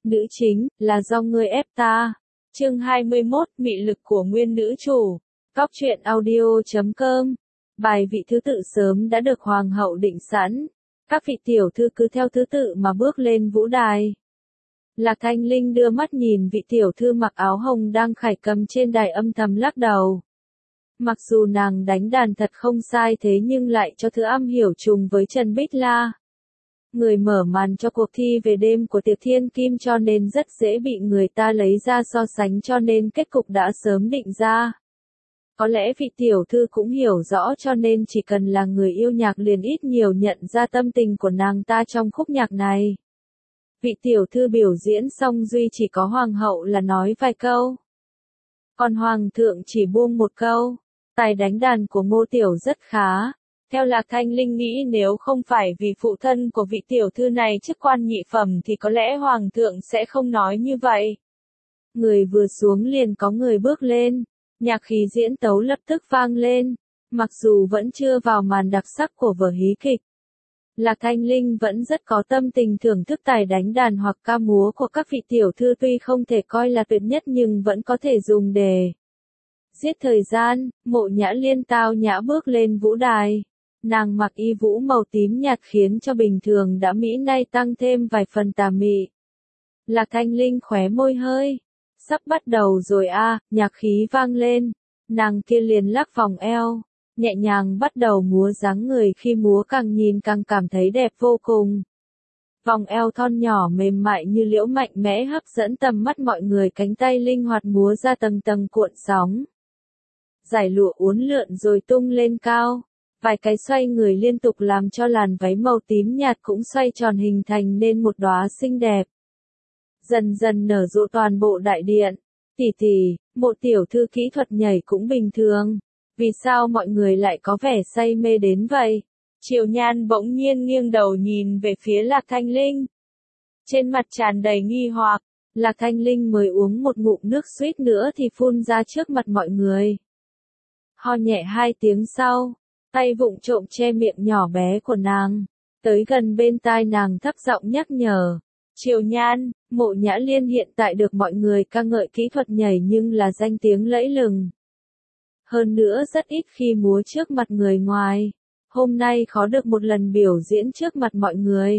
Nữ chính, là do ngươi ép ta. Chương 21, mị lực của nguyên nữ chủ. Góc truyện audio.com. Bài vị thứ tự sớm đã được hoàng hậu định sẵn. Các vị tiểu thư cứ theo thứ tự mà bước lên vũ đài. Lạc Thanh Linh đưa mắt nhìn vị tiểu thư mặc áo hồng đang khải cầm trên đài âm thầm lắc đầu. Mặc dù nàng đánh đàn thật không sai thế nhưng lại cho thứ âm hiểu trùng với Trần Bích La. Người mở màn cho cuộc thi về đêm của Tiệp Thiên Kim cho nên rất dễ bị người ta lấy ra so sánh cho nên kết cục đã sớm định ra. Có lẽ vị tiểu thư cũng hiểu rõ cho nên chỉ cần là người yêu nhạc liền ít nhiều nhận ra tâm tình của nàng ta trong khúc nhạc này. Vị tiểu thư biểu diễn xong duy chỉ có hoàng hậu là nói vài câu. Còn hoàng thượng chỉ buông một câu. Tài đánh đàn của Ngô Tiểu rất khá. Theo Lạc Thanh Linh nghĩ nếu không phải vì phụ thân của vị tiểu thư này chức quan nhị phẩm thì có lẽ hoàng thượng sẽ không nói như vậy. Người vừa xuống liền có người bước lên. Nhạc khí diễn tấu lập tức vang lên. Mặc dù vẫn chưa vào màn đặc sắc của vở hí kịch. Lạc Thanh Linh vẫn rất có tâm tình thưởng thức tài đánh đàn hoặc ca múa của các vị tiểu thư tuy không thể coi là tuyệt nhất nhưng vẫn có thể dùng để giết thời gian. Mộ Nhã Liên tao nhã bước lên vũ đài. Nàng mặc y vũ màu tím nhạt khiến cho bình thường đã mỹ nay tăng thêm vài phần tà mị. Lạc Thanh Linh khóe môi hơi. Sắp bắt đầu rồi a, nhạc khí vang lên. Nàng kia liền lắc vòng eo. Nhẹ nhàng bắt đầu múa dáng người khi múa càng nhìn càng cảm thấy đẹp vô cùng. Vòng eo thon nhỏ mềm mại như liễu mạnh mẽ hấp dẫn tầm mắt mọi người, cánh tay linh hoạt múa ra tầng tầng cuộn sóng. Dải lụa uốn lượn rồi tung lên cao. Vài cái xoay người liên tục làm cho làn váy màu tím nhạt cũng xoay tròn hình thành nên một đóa xinh đẹp. Dần dần nở rộ toàn bộ đại điện. Tỷ tỷ, Mộ tiểu thư kỹ thuật nhảy cũng bình thường. Vì sao mọi người lại có vẻ say mê đến vậy? Triều Nhan bỗng nhiên nghiêng đầu nhìn về phía Lạc Thanh Linh. Trên mặt tràn đầy nghi hoặc, Lạc Thanh Linh mới uống một ngụm nước suýt nữa thì phun ra trước mặt mọi người. Ho nhẹ 2 tiếng sau, tay vụng trộm che miệng nhỏ bé của nàng, tới gần bên tai nàng thấp giọng nhắc nhở. Triều Nhan, Mộ Nhã Liên hiện tại được mọi người ca ngợi kỹ thuật nhảy nhưng là danh tiếng lẫy lừng. Hơn nữa rất ít khi múa trước mặt người ngoài. Hôm nay khó được một lần biểu diễn trước mặt mọi người.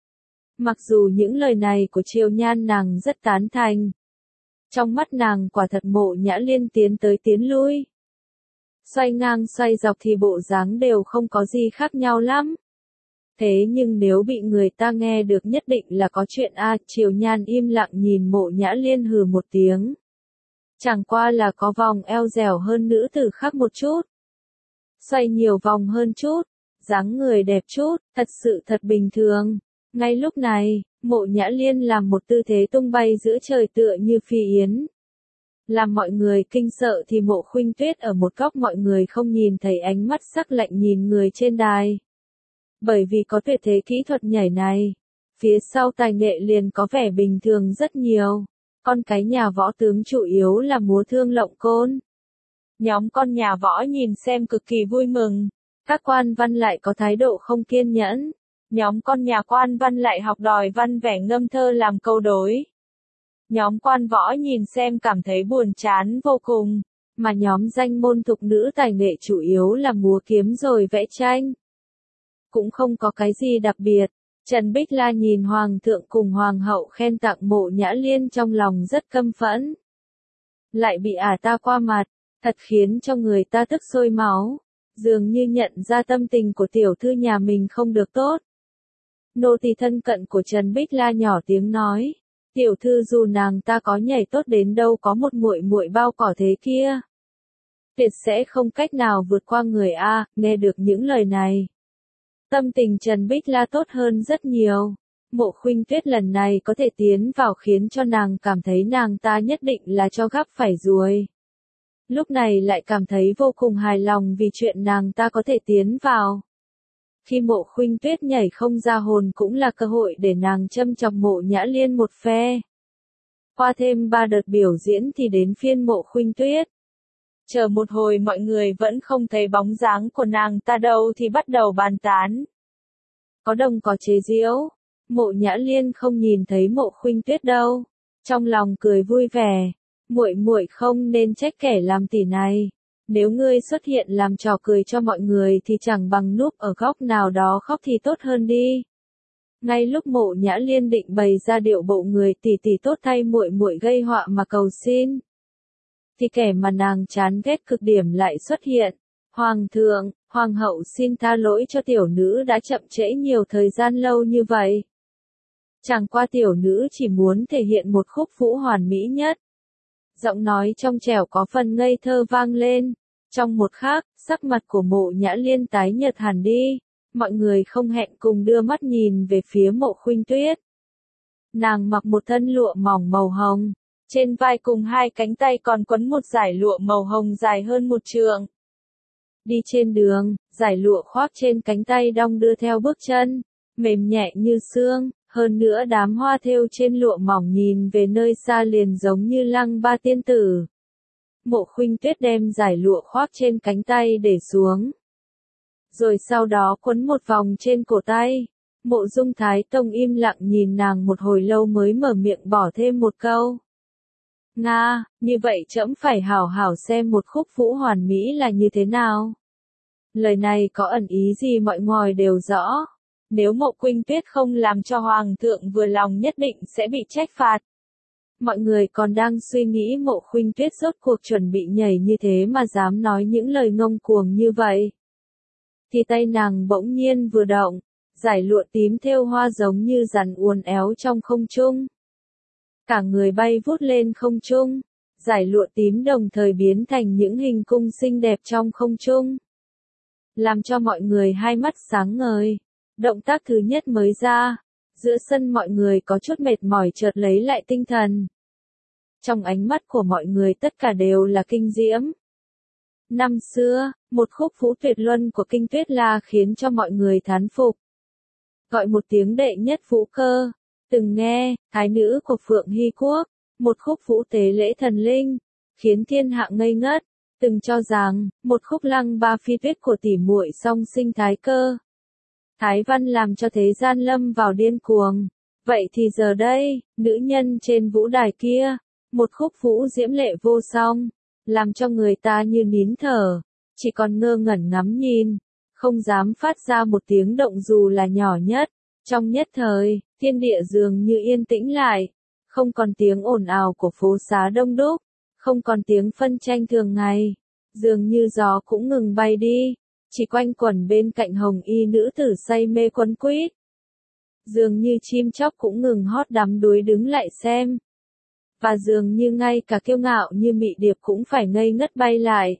Mặc dù những lời này của Triều Nhan nàng rất tán thành. Trong mắt nàng quả thật Mộ Nhã Liên tiến tới tiến lui. Xoay ngang xoay dọc thì bộ dáng đều không có gì khác nhau lắm. Thế nhưng nếu bị người ta nghe được nhất định là có chuyện a. Triều Nhan im lặng nhìn Mộ Nhã Liên hừ một tiếng. Chẳng qua là có vòng eo dẻo hơn nữ tử khác một chút. Xoay nhiều vòng hơn chút. Dáng người đẹp chút, thật sự thật bình thường. Ngay lúc này, Mộ Nhã Liên làm một tư thế tung bay giữa trời tựa như phi yến. Làm mọi người kinh sợ thì Mộ Khuynh Tuyết ở một góc mọi người không nhìn thấy ánh mắt sắc lạnh nhìn người trên đài. Bởi vì có tuyệt thế kỹ thuật nhảy này, phía sau tài nghệ liền có vẻ bình thường rất nhiều. Con cái nhà võ tướng chủ yếu là múa thương lộng côn. Nhóm con nhà võ nhìn xem cực kỳ vui mừng. Các quan văn lại có thái độ không kiên nhẫn. Nhóm con nhà quan văn lại học đòi văn vẻ ngâm thơ làm câu đối. Nhóm quan võ nhìn xem cảm thấy buồn chán vô cùng. Mà nhóm danh môn thục nữ tài nghệ chủ yếu là múa kiếm rồi vẽ tranh. Cũng không có cái gì đặc biệt. Trần Bích La nhìn hoàng thượng cùng hoàng hậu khen tặng Mộ Nhã Liên trong lòng rất căm phẫn. Lại bị ả ta qua mặt, thật khiến cho người ta tức sôi máu. Dường như nhận ra tâm tình của tiểu thư nhà mình không được tốt. Nô tỳ thân cận của Trần Bích La nhỏ tiếng nói. Tiểu thư dù nàng ta có nhảy tốt đến đâu có một muội muội bao cỏ thế kia. Tuyệt sẽ không cách nào vượt qua người a. Nghe được những lời này. Tâm tình Trần Bích La tốt hơn rất nhiều. Mộ Khuynh Tuyết lần này có thể tiến vào khiến cho nàng cảm thấy nàng ta nhất định là cho gắp phải ruồi. Lúc này lại cảm thấy vô cùng hài lòng vì chuyện nàng ta có thể tiến vào. Khi Mộ Khuynh Tuyết nhảy không ra hồn cũng là cơ hội để nàng châm chọc Mộ Nhã Liên một phe. Qua thêm 3 đợt biểu diễn thì đến phiên Mộ Khuynh Tuyết. Chờ một hồi mọi người vẫn không thấy bóng dáng của nàng ta đâu thì bắt đầu bàn tán. Có đồng có chế giễu. Mộ Nhã Liên không nhìn thấy Mộ Khuynh Tuyết đâu, trong lòng cười vui vẻ, muội muội không nên trách kẻ làm tỉ này, nếu ngươi xuất hiện làm trò cười cho mọi người thì chẳng bằng núp ở góc nào đó khóc thì tốt hơn đi. Ngay lúc Mộ Nhã Liên định bày ra điệu bộ người tỷ tỷ tốt thay muội muội gây họa mà cầu xin, thì kẻ mà nàng chán ghét cực điểm lại xuất hiện. Hoàng thượng, hoàng hậu xin tha lỗi cho tiểu nữ đã chậm trễ nhiều thời gian lâu như vậy. Chẳng qua tiểu nữ chỉ muốn thể hiện một khúc vũ hoàn mỹ nhất. Giọng nói trong trẻo có phần ngây thơ vang lên. Trong một khắc, sắc mặt của Mộ Nhã Liên tái nhợt hẳn đi. Mọi người không hẹn cùng đưa mắt nhìn về phía Mộ Khuynh Tuyết. Nàng mặc một thân lụa mỏng màu hồng. Trên vai cùng hai cánh tay còn quấn một dải lụa màu hồng dài hơn một trượng. Đi trên đường, dải lụa khoác trên cánh tay đong đưa theo bước chân, mềm nhẹ như sương, hơn nữa đám hoa thêu trên lụa mỏng nhìn về nơi xa liền giống như lăng ba tiên tử. Mộ Khuynh Tuyết đem dải lụa khoác trên cánh tay để xuống. Rồi sau đó quấn một vòng trên cổ tay. Mộ Dung Thái Tông im lặng nhìn nàng một hồi lâu mới mở miệng bỏ thêm một câu. Nga, như vậy trẫm phải hảo hảo xem một khúc vũ hoàn mỹ là như thế nào. Lời này có ẩn ý gì mọi người đều rõ. Nếu Mộ Khuynh Tuyết không làm cho hoàng thượng vừa lòng nhất định sẽ bị trách phạt. Mọi người còn đang suy nghĩ Mộ Khuynh Tuyết rốt cuộc chuẩn bị nhảy như thế mà dám nói những lời ngông cuồng như vậy. Thì tay nàng bỗng nhiên vừa động, dải lụa tím thêu hoa giống như rắn uốn éo trong không trung. Cả người bay vút lên không trung, dải lụa tím đồng thời biến thành những hình cung xinh đẹp trong không trung. Làm cho mọi người hai mắt sáng ngời. Động tác thứ nhất mới ra, giữa sân mọi người có chút mệt mỏi chợt lấy lại tinh thần. Trong ánh mắt của mọi người tất cả đều là kinh diễm. Năm xưa, một khúc vũ tuyệt luân của Kinh Tuyết La khiến cho mọi người thán phục. Gọi một tiếng đệ nhất vũ cơ, từng nghe, thái nữ của Phượng Hy Quốc, một khúc vũ tế lễ thần linh, khiến thiên hạ ngây ngất, từng cho rằng, một khúc lăng ba phi tuyết của tỷ muội song sinh thái cơ. Thái văn làm cho thế gian lâm vào điên cuồng. Vậy thì giờ đây, nữ nhân trên vũ đài kia, một khúc vũ diễm lệ vô song, làm cho người ta như nín thở, chỉ còn ngơ ngẩn ngắm nhìn, không dám phát ra một tiếng động dù là nhỏ nhất. Trong nhất thời, thiên địa dường như yên tĩnh lại, không còn tiếng ồn ào của phố xá đông đúc, không còn tiếng phân tranh thường ngày, dường như gió cũng ngừng bay đi. Chỉ quanh quẩn bên cạnh hồng y nữ tử say mê quấn quýt. Dường như chim chóc cũng ngừng hót đắm đuối đứng lại xem. Và dường như ngay cả kiêu ngạo như mị điệp cũng phải ngây ngất bay lại.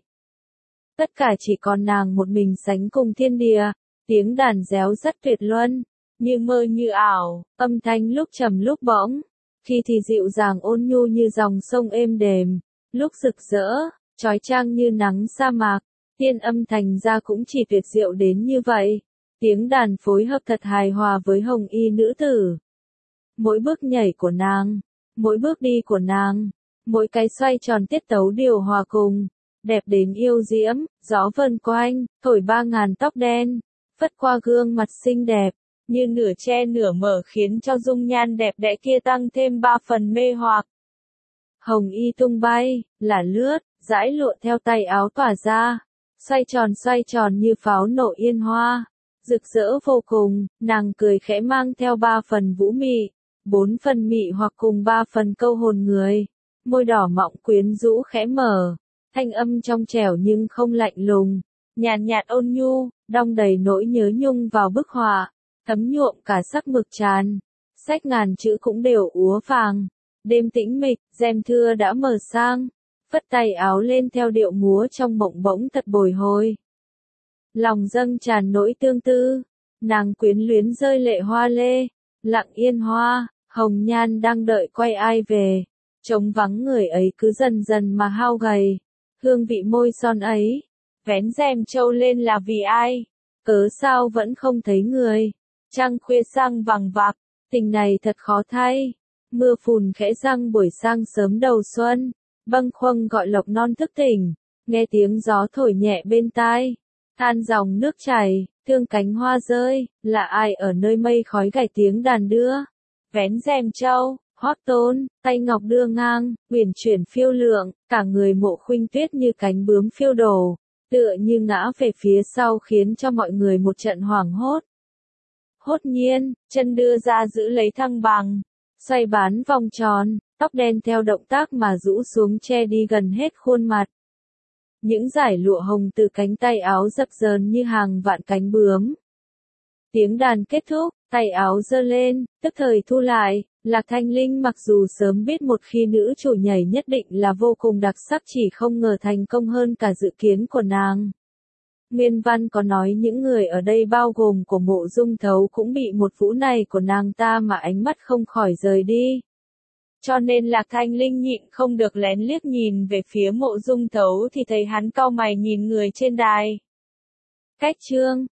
Tất cả chỉ còn nàng một mình sánh cùng thiên địa, tiếng đàn réo rất tuyệt luân, như mơ như ảo, âm thanh lúc trầm lúc bỗng, khi thì dịu dàng ôn nhu như dòng sông êm đềm, lúc rực rỡ, chói chang như nắng sa mạc. Tiên âm thành ra cũng chỉ tuyệt diệu đến như vậy. Tiếng đàn phối hợp thật hài hòa với hồng y nữ tử. Mỗi bước nhảy của nàng, mỗi bước đi của nàng, mỗi cái xoay tròn tiết tấu điều hòa cùng, đẹp đến yêu diễm, gió vần quanh, thổi 3000 tóc đen, phất qua gương mặt xinh đẹp, như nửa che nửa mở khiến cho dung nhan đẹp đẽ kia tăng thêm 3 phần mê hoặc. Hồng y tung bay, là lướt, dãi lụa theo tay áo tỏa ra. Xoay tròn như pháo nổ yên hoa, rực rỡ vô cùng, nàng cười khẽ mang theo 3 phần vũ mị, 4 phần mị hoặc cùng 3 phần câu hồn người, môi đỏ mọng quyến rũ khẽ mở, thanh âm trong trẻo nhưng không lạnh lùng, nhàn nhạt ôn nhu, đong đầy nỗi nhớ nhung vào bức họa, thấm nhuộm cả sắc mực tràn, sách ngàn chữ cũng đều úa vàng, đêm tĩnh mịch, rèm thưa đã mở sang. Phất tay áo lên theo điệu múa trong mộng bỗng thật bồi hồi. Lòng dâng tràn nỗi tương tư, nàng quyến luyến rơi lệ hoa lê, lặng yên hoa, hồng nhan đang đợi quay ai về, trống vắng người ấy cứ dần dần mà hao gầy, hương vị môi son ấy, vén rèm trâu lên là vì ai, cớ sao vẫn không thấy người, trăng khuya sang vằng vặc, tình này thật khó thay, mưa phùn khẽ răng buổi sáng sớm đầu xuân. Bâng khuâng gọi lộc non thức tỉnh, nghe tiếng gió thổi nhẹ bên tai, than dòng nước chảy, thương cánh hoa rơi, là ai ở nơi mây khói gảy tiếng đàn đưa, vén rèm trâu, hót tôn, tay ngọc đưa ngang, uyển chuyển phiêu lượng, cả người Mộ Khuynh Tuyết như cánh bướm phiêu đổ, tựa như ngã về phía sau khiến cho mọi người một trận hoảng hốt. Hốt nhiên, chân đưa ra giữ lấy thăng bằng, xoay bán vòng tròn, tóc đen theo động tác mà rũ xuống che đi gần hết khuôn mặt. Những dải lụa hồng từ cánh tay áo dập dờn như hàng vạn cánh bướm. Tiếng đàn kết thúc, tay áo giơ lên, tức thời thu lại, Lạc Thanh Linh mặc dù sớm biết một khi nữ chủ nhảy nhất định là vô cùng đặc sắc chỉ không ngờ thành công hơn cả dự kiến của nàng. Nguyên văn có nói những người ở đây bao gồm của Mộ Dung Thấu cũng bị một vũ này của nàng ta mà ánh mắt không khỏi rời đi. Cho nên Lạc Thanh Linh nhịn không được lén liếc nhìn về phía Mộ Dung Thấu thì thấy hắn cau mày nhìn người trên đài. Cách chương